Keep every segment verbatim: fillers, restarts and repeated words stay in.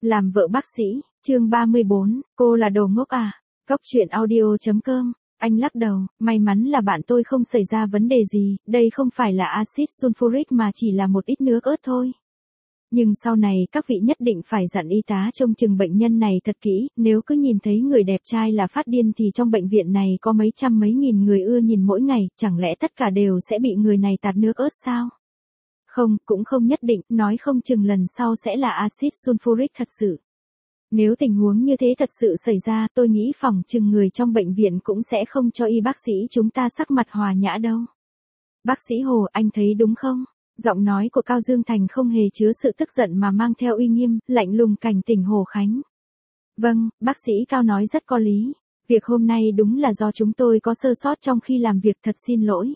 Làm vợ bác sĩ, chương ba mươi bốn, cô là đồ ngốc à? Cóc truyện audio chấm com. Anh lắc đầu, may mắn là bạn tôi không xảy ra vấn đề gì, đây không phải là axit sulfuric mà chỉ là một ít nước ớt thôi. Nhưng sau này các vị nhất định phải dặn y tá trông chừng bệnh nhân này thật kỹ, nếu cứ nhìn thấy người đẹp trai là phát điên thì trong bệnh viện này có mấy trăm mấy nghìn người ưa nhìn mỗi ngày, chẳng lẽ tất cả đều sẽ bị người này tạt nước ớt sao? Không, cũng không nhất định, nói không chừng lần sau sẽ là axit sulfuric thật sự. Nếu tình huống như thế thật sự xảy ra, tôi nghĩ phòng chừng người trong bệnh viện cũng sẽ không cho y bác sĩ chúng ta sắc mặt hòa nhã đâu. Bác sĩ Hồ, anh thấy đúng không? Giọng nói của Cao Dương Thành không hề chứa sự tức giận mà mang theo uy nghiêm, lạnh lùng cảnh tỉnh Hồ Khánh. Vâng, bác sĩ Cao nói rất có lý. Việc hôm nay đúng là do chúng tôi có sơ sót trong khi làm việc, thật xin lỗi.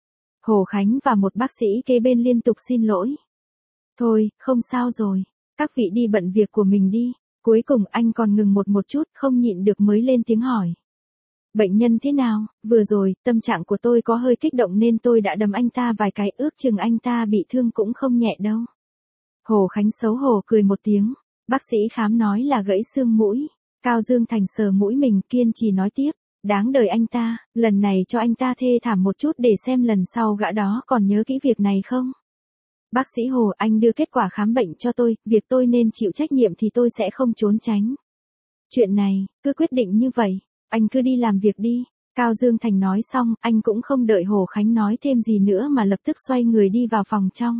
Hồ Khánh và một bác sĩ kế bên liên tục xin lỗi. Thôi, không sao rồi. Các vị đi bận việc của mình đi. Cuối cùng anh còn ngừng một một chút, không nhịn được mới lên tiếng hỏi. Bệnh nhân thế nào? Vừa rồi, tâm trạng của tôi có hơi kích động nên tôi đã đấm anh ta vài cái, ước chừng anh ta bị thương cũng không nhẹ đâu. Hồ Khánh xấu hổ cười một tiếng. Bác sĩ khám nói là gãy xương mũi. Cao Dương Thành sờ mũi mình, kiên trì nói tiếp. Đáng đời anh ta, lần này cho anh ta thê thảm một chút để xem lần sau gã đó còn nhớ kỹ việc này không. Bác sĩ Hồ, anh đưa kết quả khám bệnh cho tôi, việc tôi nên chịu trách nhiệm thì tôi sẽ không trốn tránh. Chuyện này, cứ quyết định như vậy, anh cứ đi làm việc đi. Cao Dương Thành nói xong, anh cũng không đợi Hồ Khánh nói thêm gì nữa mà lập tức xoay người đi vào phòng trong.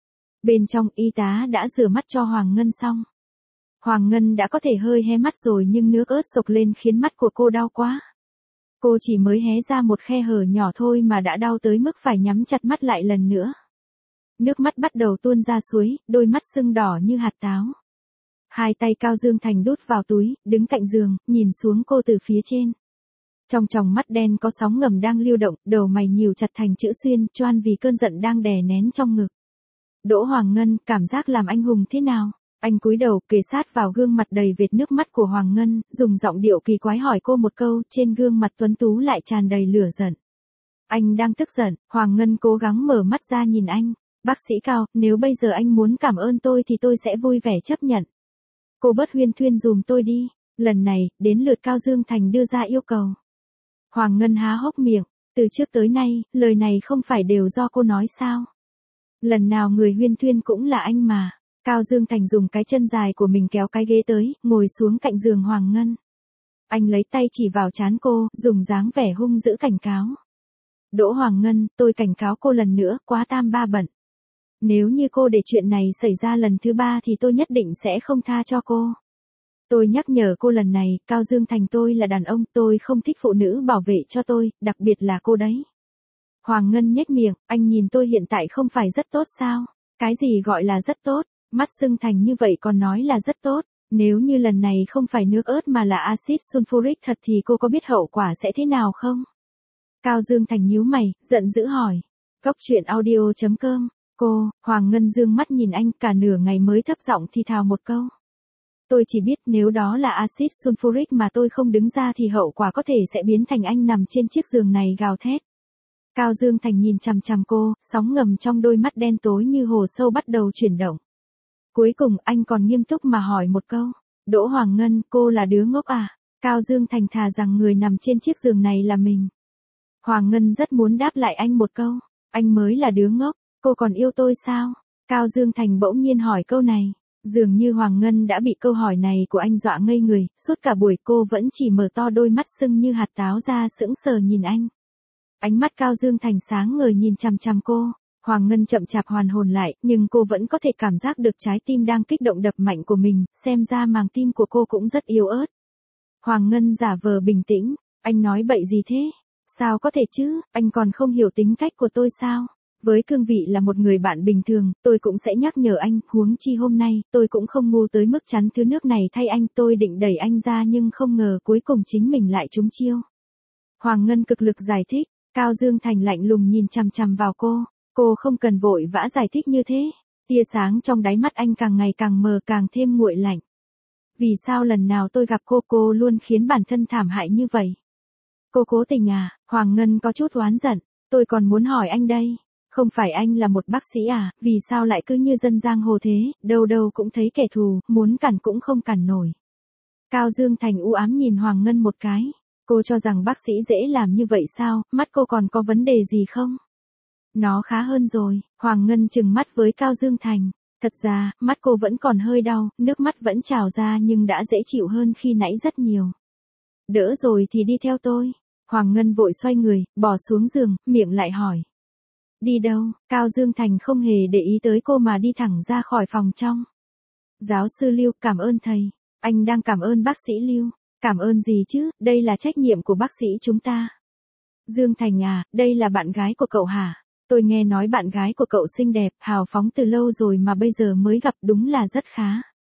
Bên trong, y tá đã rửa mắt cho Hoàng Ngân xong. Hoàng Ngân đã có thể hơi hé mắt rồi nhưng nước ớt sộc lên khiến mắt của cô đau quá. Cô chỉ mới hé ra một khe hở nhỏ thôi mà đã đau tới mức phải nhắm chặt mắt lại lần nữa. Nước mắt bắt đầu tuôn ra suối, đôi mắt sưng đỏ như hạt táo. Hai tay Cao Dương Thành đút vào túi, đứng cạnh giường, nhìn xuống cô từ phía trên. Trong tròng mắt đen có sóng ngầm đang lưu động, đầu mày nhíu chặt thành chữ xuyên, choan vì cơn giận đang đè nén trong ngực. Đỗ Hoàng Ngân, cảm giác làm anh hùng thế nào? Anh cúi đầu, kề sát vào gương mặt đầy vệt nước mắt của Hoàng Ngân, dùng giọng điệu kỳ quái hỏi cô một câu, trên gương mặt tuấn tú lại tràn đầy lửa giận. Anh đang tức giận, Hoàng Ngân cố gắng mở mắt ra nhìn anh. Bác sĩ Cao, nếu bây giờ anh muốn cảm ơn tôi thì tôi sẽ vui vẻ chấp nhận. Cô bớt huyên thuyên dùm tôi đi. Lần này, đến lượt Cao Dương Thành đưa ra yêu cầu. Hoàng Ngân há hốc miệng. Từ trước tới nay, lời này không phải đều do cô nói sao? Lần nào người huyên thuyên cũng là anh mà. Cao Dương Thành dùng cái chân dài của mình kéo cái ghế tới, ngồi xuống cạnh giường Hoàng Ngân. Anh lấy tay chỉ vào trán cô, dùng dáng vẻ hung dữ cảnh cáo. Đỗ Hoàng Ngân, tôi cảnh cáo cô lần nữa, quá tam ba bận. Nếu như cô để chuyện này xảy ra lần thứ ba thì tôi nhất định sẽ không tha cho cô. Tôi nhắc nhở cô lần này, Cao Dương Thành, tôi là đàn ông, tôi không thích phụ nữ bảo vệ cho tôi, đặc biệt là cô đấy. Hoàng Ngân nhếch miệng, anh nhìn tôi hiện tại không phải rất tốt sao? Cái gì gọi là rất tốt? Mắt sưng thành như vậy còn nói là rất tốt. Nếu như lần này không phải nước ớt mà là axit sulfuric thật thì cô có biết hậu quả sẽ thế nào không? Cao Dương Thành nhíu mày, giận dữ hỏi. Cóc truyện audio chấm com. Cô, Hoàng Ngân dương mắt nhìn anh, cả nửa ngày mới thấp giọng thì thào một câu. Tôi chỉ biết nếu đó là axit sulfuric mà tôi không đứng ra thì hậu quả có thể sẽ biến thành anh nằm trên chiếc giường này gào thét. Cao Dương Thành nhìn chằm chằm cô, sóng ngầm trong đôi mắt đen tối như hồ sâu bắt đầu chuyển động. Cuối cùng anh còn nghiêm túc mà hỏi một câu. Đỗ Hoàng Ngân, cô là đứa ngốc à? Cao Dương Thành thà rằng người nằm trên chiếc giường này là mình. Hoàng Ngân rất muốn đáp lại anh một câu. Anh mới là đứa ngốc. Cô còn yêu tôi sao? Cao Dương Thành bỗng nhiên hỏi câu này. Dường như Hoàng Ngân đã bị câu hỏi này của anh dọa ngây người, suốt cả buổi cô vẫn chỉ mở to đôi mắt sưng như hạt táo ra sững sờ nhìn anh. Ánh mắt Cao Dương Thành sáng ngời nhìn chằm chằm cô. Hoàng Ngân chậm chạp hoàn hồn lại, nhưng cô vẫn có thể cảm giác được trái tim đang kích động đập mạnh của mình, xem ra màng tim của cô cũng rất yếu ớt. Hoàng Ngân giả vờ bình tĩnh, anh nói bậy gì thế? Sao có thể chứ, anh còn không hiểu tính cách của tôi sao? Với cương vị là một người bạn bình thường, tôi cũng sẽ nhắc nhở anh, huống chi hôm nay, tôi cũng không ngu tới mức chắn thứ nước này thay anh, tôi định đẩy anh ra nhưng không ngờ cuối cùng chính mình lại trúng chiêu. Hoàng Ngân cực lực giải thích, Cao Dương Thành lạnh lùng nhìn chằm chằm vào cô, cô không cần vội vã giải thích như thế. Tia sáng trong đáy mắt anh càng ngày càng mờ, càng thêm nguội lạnh. Vì sao lần nào tôi gặp cô cô luôn khiến bản thân thảm hại như vậy? Cô cố tình à? Hoàng Ngân có chút oán giận, tôi còn muốn hỏi anh đây. Không phải anh là một bác sĩ à, vì sao lại cứ như dân giang hồ thế, đâu đâu cũng thấy kẻ thù, muốn cản cũng không cản nổi. Cao Dương Thành u ám nhìn Hoàng Ngân một cái. Cô cho rằng bác sĩ dễ làm như vậy sao, mắt cô còn có vấn đề gì không? Nó khá hơn rồi, Hoàng Ngân trừng mắt với Cao Dương Thành. Thật ra, mắt cô vẫn còn hơi đau, nước mắt vẫn trào ra nhưng đã dễ chịu hơn khi nãy rất nhiều. Đỡ rồi thì đi theo tôi. Hoàng Ngân vội xoay người, bỏ xuống giường, miệng lại hỏi. Đi đâu? Cao Dương Thành không hề để ý tới cô mà đi thẳng ra khỏi phòng trong. Giáo sư Lưu, cảm ơn thầy. Anh đang cảm ơn bác sĩ Lưu. Cảm ơn gì chứ, đây là trách nhiệm của bác sĩ chúng ta. Dương Thành à, đây là bạn gái của cậu hả? Tôi nghe nói bạn gái của cậu xinh đẹp, hào phóng từ lâu rồi mà bây giờ mới gặp, đúng là rất khá.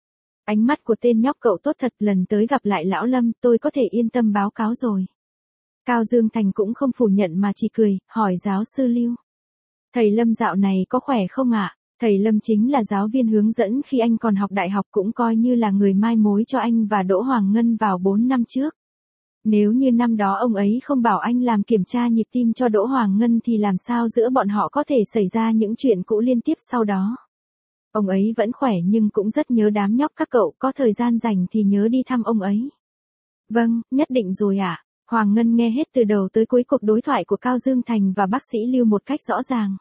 Ánh mắt của tên nhóc cậu tốt thật, lần tới gặp lại lão Lâm, tôi có thể yên tâm báo cáo rồi. Cao Dương Thành cũng không phủ nhận mà chỉ cười, hỏi giáo sư Lưu. Thầy Lâm dạo này có khỏe không ạ? Thầy Lâm chính là giáo viên hướng dẫn khi anh còn học đại học, cũng coi như là người mai mối cho anh và Đỗ Hoàng Ngân vào bốn năm trước. Nếu như năm đó ông ấy không bảo anh làm kiểm tra nhịp tim cho Đỗ Hoàng Ngân thì làm sao giữa bọn họ có thể xảy ra những chuyện cũ liên tiếp sau đó. Ông ấy vẫn khỏe nhưng cũng rất nhớ đám nhóc các cậu, có thời gian rảnh thì nhớ đi thăm ông ấy. Vâng, nhất định rồi ạ. À. Hoàng Ngân nghe hết từ đầu tới cuối cuộc đối thoại của Cao Dương Thành và bác sĩ Lưu một cách rõ ràng.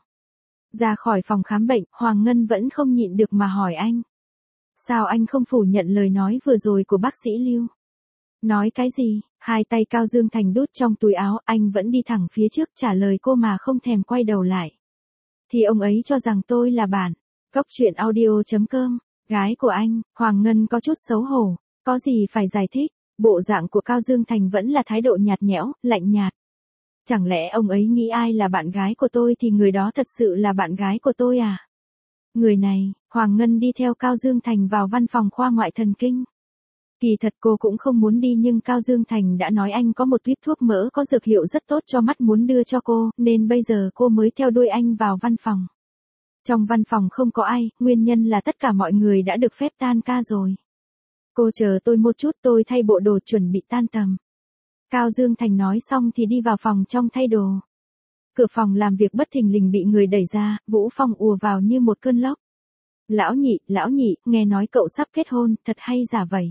Ra khỏi phòng khám bệnh, Hoàng Ngân vẫn không nhịn được mà hỏi anh. Sao anh không phủ nhận lời nói vừa rồi của bác sĩ Lưu? Nói cái gì? Hai tay Cao Dương Thành đút trong túi áo, anh vẫn đi thẳng phía trước trả lời cô mà không thèm quay đầu lại. Thì ông ấy cho rằng tôi là bạn. Cốc truyện audio chấm com, gái của anh. Hoàng Ngân có chút xấu hổ. Có gì phải giải thích? Bộ dạng của Cao Dương Thành vẫn là thái độ nhạt nhẽo, lạnh nhạt. Chẳng lẽ ông ấy nghĩ ai là bạn gái của tôi thì người đó thật sự là bạn gái của tôi à? Người này, Hoàng Ngân đi theo Cao Dương Thành vào văn phòng khoa ngoại thần kinh. Kỳ thật cô cũng không muốn đi nhưng Cao Dương Thành đã nói anh có một tuyếp thuốc mỡ có dược hiệu rất tốt cho mắt muốn đưa cho cô, nên bây giờ cô mới theo đuôi anh vào văn phòng. Trong văn phòng không có ai, nguyên nhân là tất cả mọi người đã được phép tan ca rồi. Cô chờ tôi một chút, tôi thay bộ đồ chuẩn bị tan tầm. Cao Dương Thành nói xong thì đi vào phòng trong thay đồ. Cửa phòng làm việc bất thình lình bị người đẩy ra, Vũ Phong ùa vào như một cơn lốc. Lão nhị, lão nhị, nghe nói cậu sắp kết hôn, thật hay giả vậy?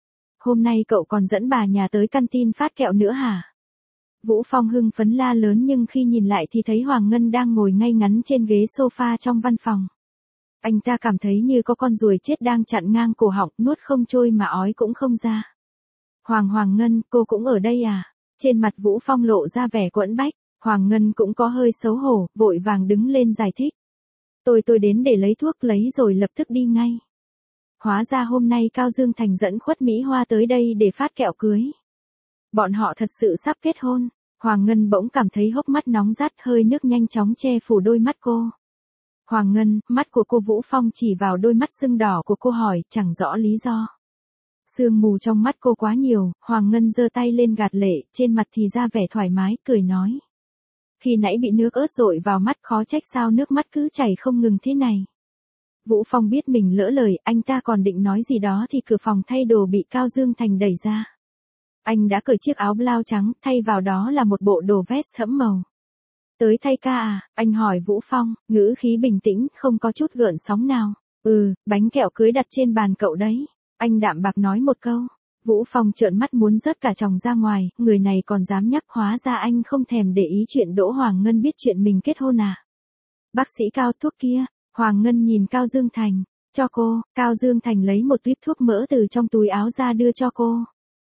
Hôm nay cậu còn dẫn bà nhà tới canteen phát kẹo nữa hả? Vũ Phong hưng phấn la lớn nhưng khi nhìn lại thì thấy Hoàng Ngân đang ngồi ngay ngắn trên ghế sofa trong văn phòng. Anh ta cảm thấy như có con ruồi chết đang chặn ngang cổ họng, nuốt không trôi mà ói cũng không ra. Hoàng Hoàng Ngân, cô cũng ở đây à? Trên mặt Vũ Phong lộ ra vẻ quẫn bách, Hoàng Ngân cũng có hơi xấu hổ, vội vàng đứng lên giải thích. Tôi tôi đến để lấy thuốc, lấy rồi lập tức đi ngay. Hóa ra hôm nay Cao Dương Thành dẫn Khuất Mỹ Hoa tới đây để phát kẹo cưới. Bọn họ thật sự sắp kết hôn. Hoàng Ngân bỗng cảm thấy hốc mắt nóng rát, hơi nước nhanh chóng che phủ đôi mắt cô. Hoàng Ngân, mắt của cô. Vũ Phong chỉ vào đôi mắt sưng đỏ của cô hỏi, chẳng rõ lý do. Sương mù trong mắt cô quá nhiều, Hoàng Ngân giơ tay lên gạt lệ, trên mặt thì ra vẻ thoải mái, cười nói. Khi nãy bị nước ớt dội vào mắt, khó trách sao nước mắt cứ chảy không ngừng thế này. Vũ Phong biết mình lỡ lời, anh ta còn định nói gì đó thì cửa phòng thay đồ bị Cao Dương Thành đẩy ra. Anh đã cởi chiếc áo blau trắng, thay vào đó là một bộ đồ vest thẫm màu. Tới thay ca à? Anh hỏi Vũ Phong, ngữ khí bình tĩnh, không có chút gợn sóng nào. Ừ, bánh kẹo cưới đặt trên bàn cậu đấy. Anh đạm bạc nói một câu. Vũ Phong trợn mắt muốn rớt cả tròng ra ngoài, người này còn dám nhắc, hóa ra anh không thèm để ý chuyện Đỗ Hoàng Ngân biết chuyện mình kết hôn à. Bác sĩ Cao, thuốc kia. Hoàng Ngân nhìn Cao Dương Thành. Cho cô. Cao Dương Thành lấy một tuyếp thuốc mỡ từ trong túi áo ra đưa cho cô.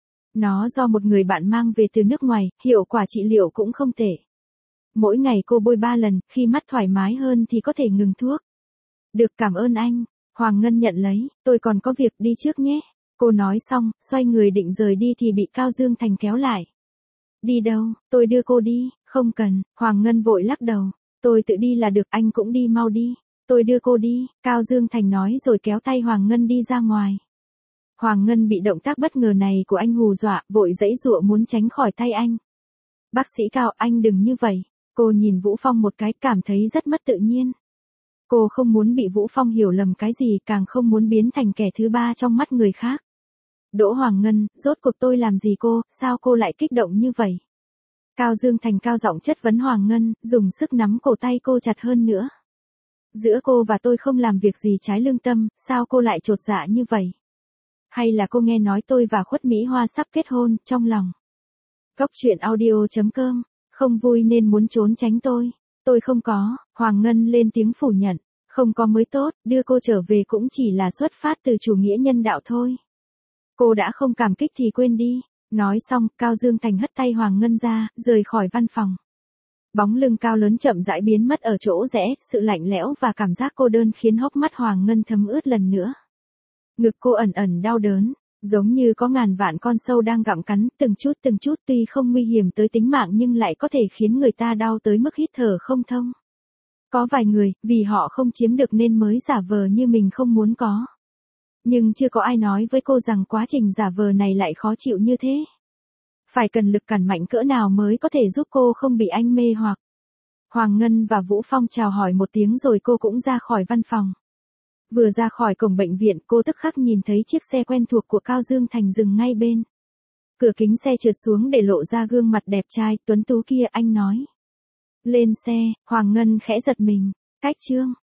Nó do một người bạn mang về từ nước ngoài, hiệu quả trị liệu cũng không tệ. Mỗi ngày cô bôi ba lần, khi mắt thoải mái hơn thì có thể ngừng thuốc. Được, cảm ơn anh. Hoàng Ngân nhận lấy, tôi còn có việc, đi trước nhé. Cô nói xong, xoay người định rời đi thì bị Cao Dương Thành kéo lại. Đi đâu? Tôi đưa cô đi. Không cần. Hoàng Ngân vội lắc đầu. Tôi tự đi là được, anh cũng đi mau đi. Tôi đưa cô đi. Cao Dương Thành nói rồi kéo tay Hoàng Ngân đi ra ngoài. Hoàng Ngân bị động tác bất ngờ này của anh hù dọa, vội giãy giụa muốn tránh khỏi tay anh. Bác sĩ Cao, anh đừng như vậy. Cô nhìn Vũ Phong một cái, cảm thấy rất mất tự nhiên. Cô không muốn bị Vũ Phong hiểu lầm cái gì, càng không muốn biến thành kẻ thứ ba trong mắt người khác. Đỗ Hoàng Ngân, rốt cuộc tôi làm gì cô, sao cô lại kích động như vậy? Cao Dương Thành cao giọng chất vấn Hoàng Ngân, dùng sức nắm cổ tay cô chặt hơn nữa. Giữa cô và tôi không làm việc gì trái lương tâm, sao cô lại chột dạ như vậy? Hay là cô nghe nói tôi và Khuất Mỹ Hoa sắp kết hôn, trong lòng? Cốc truyện audio chấm com, không vui nên muốn trốn tránh tôi. Tôi không có, Hoàng Ngân lên tiếng phủ nhận. Không có mới tốt, đưa cô trở về cũng chỉ là xuất phát từ chủ nghĩa nhân đạo thôi. Cô đã không cảm kích thì quên đi. Nói xong, Cao Dương Thành hất tay Hoàng Ngân ra, rời khỏi văn phòng. Bóng lưng cao lớn chậm rãi biến mất ở chỗ rẽ, sự lạnh lẽo và cảm giác cô đơn khiến hốc mắt Hoàng Ngân thấm ướt lần nữa. Ngực cô ẩn ẩn đau đớn, giống như có ngàn vạn con sâu đang gặm cắn, từng chút từng chút tuy không nguy hiểm tới tính mạng nhưng lại có thể khiến người ta đau tới mức hít thở không thông. Có vài người, vì họ không chiếm được nên mới giả vờ như mình không muốn có. Nhưng chưa có ai nói với cô rằng quá trình giả vờ này lại khó chịu như thế. Phải cần lực cản mạnh cỡ nào mới có thể giúp cô không bị anh mê hoặc. Hoàng Ngân và Vũ Phong chào hỏi một tiếng rồi cô cũng ra khỏi văn phòng. Vừa ra khỏi cổng bệnh viện cô tức khắc nhìn thấy chiếc xe quen thuộc của Cao Dương Thành dừng ngay bên. Cửa kính xe trượt xuống để lộ ra gương mặt đẹp trai tuấn tú kia, anh nói. Lên xe, Hoàng Ngân khẽ giật mình. Cách Trương,